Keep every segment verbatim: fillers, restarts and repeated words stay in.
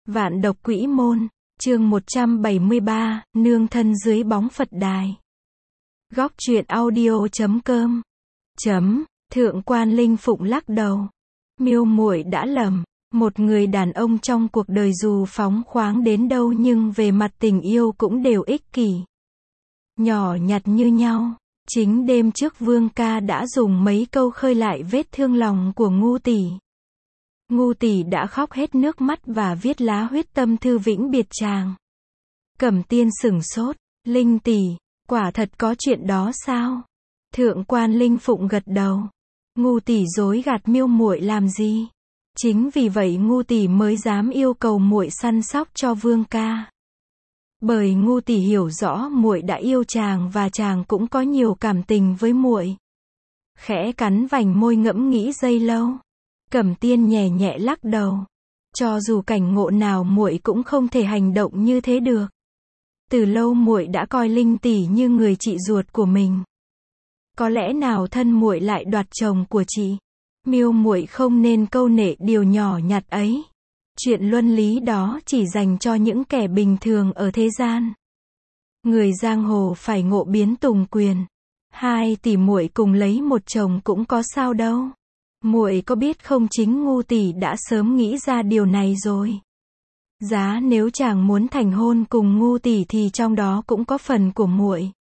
Vạn độc quỷ môn, chương một trăm bảy mươi ba, nương thân dưới bóng Phật đài. Góc truyện audio chấm com. Chấm, Thượng quan Linh Phụng lắc đầu. Miêu muội đã lầm, một người đàn ông trong cuộc đời dù phóng khoáng đến đâu nhưng về mặt tình yêu cũng đều ích kỷ. Nhỏ nhặt như nhau, chính đêm trước Vương ca đã dùng mấy câu khơi lại vết thương lòng của ngu tỷ. Ngu tỷ đã khóc hết nước mắt và viết lá huyết tâm thư vĩnh biệt chàng. Cẩm Tiên sửng sốt, Linh tỷ, quả thật có chuyện đó sao? Thượng quan Linh Phụng gật đầu. Ngu tỷ dối gạt miêu muội làm gì? Chính vì vậy ngu tỷ mới dám yêu cầu muội săn sóc cho Vương ca. Bởi ngu tỷ hiểu rõ muội đã yêu chàng và chàng cũng có nhiều cảm tình với muội. Khẽ cắn vành môi ngẫm nghĩ giây lâu. Cẩm Tiên nhẹ nhẹ lắc đầu. Cho dù cảnh ngộ nào muội cũng không thể hành động như thế được. Từ lâu muội đã coi Linh tỷ như người chị ruột của mình. Có lẽ nào thân muội lại đoạt chồng của chị? Miêu muội không nên câu nệ điều nhỏ nhặt ấy. Chuyện luân lý đó chỉ dành cho những kẻ bình thường ở thế gian. Người giang hồ phải ngộ biến tùng quyền. Hai tỷ muội cùng lấy một chồng cũng có sao đâu. Muội có biết không, chính ngu tỷ đã sớm nghĩ ra điều này rồi. Giá nếu chàng muốn thành hôn cùng ngu tỷ thì trong đó cũng có phần của muội.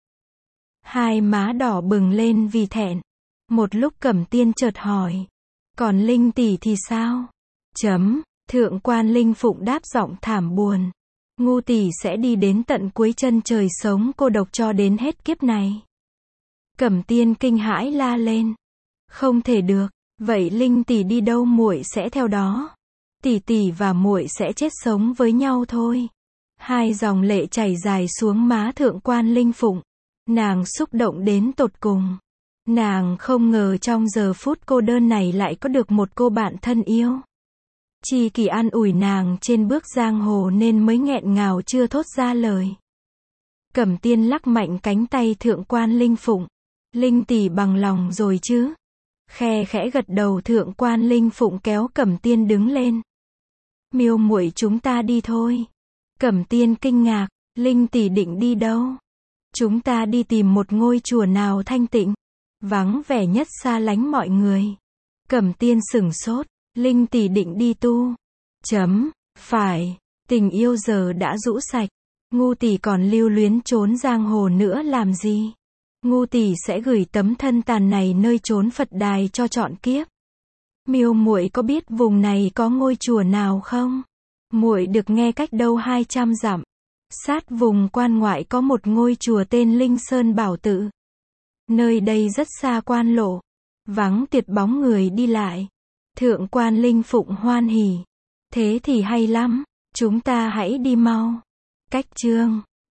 Hai má đỏ bừng lên vì thẹn. Một lúc Cẩm Tiên chợt hỏi. Còn Linh tỷ thì sao? Chấm, Thượng quan Linh Phụng đáp giọng thảm buồn. Ngu tỷ sẽ đi đến tận cuối chân trời sống cô độc cho đến hết kiếp này. Cẩm Tiên kinh hãi la lên. Không thể được. Vậy Linh tỷ đi đâu muội sẽ theo đó. Tỷ tỷ và muội sẽ chết sống với nhau thôi. Hai dòng lệ chảy dài xuống má Thượng quan Linh Phụng. Nàng xúc động đến tột cùng. Nàng không ngờ trong giờ phút cô đơn này lại có được một cô bạn thân yêu. Chi kỷ an ủi nàng trên bước giang hồ nên mới nghẹn ngào chưa thốt ra lời. Cẩm Tiên lắc mạnh cánh tay Thượng quan Linh Phụng. Linh tỷ bằng lòng rồi chứ? Khe khẽ gật đầu. Thượng quan Linh Phụng kéo Cẩm Tiên đứng lên. Miêu muội, chúng ta đi thôi. Cẩm Tiên kinh ngạc. Linh tỷ định đi đâu? Chúng ta đi tìm một ngôi chùa nào thanh tịnh, vắng vẻ nhất, xa lánh mọi người. Cẩm Tiên sửng sốt. Linh tỷ định đi tu. Chấm, phải, tình yêu giờ đã rũ sạch. Ngu tỷ còn lưu luyến trốn giang hồ nữa làm gì? Ngu tỷ sẽ gửi tấm thân tàn này nơi chốn Phật đài cho trọn kiếp. Miêu muội có biết vùng này có ngôi chùa nào không? Muội được nghe cách đâu hai trăm dặm. Sát vùng quan ngoại có một ngôi chùa tên Linh Sơn Bảo Tự. Nơi đây rất xa quan lộ, vắng tiệt bóng người đi lại. Thượng quan Linh Phụng hoan hỉ. Thế thì hay lắm, chúng ta hãy đi mau. Cách chương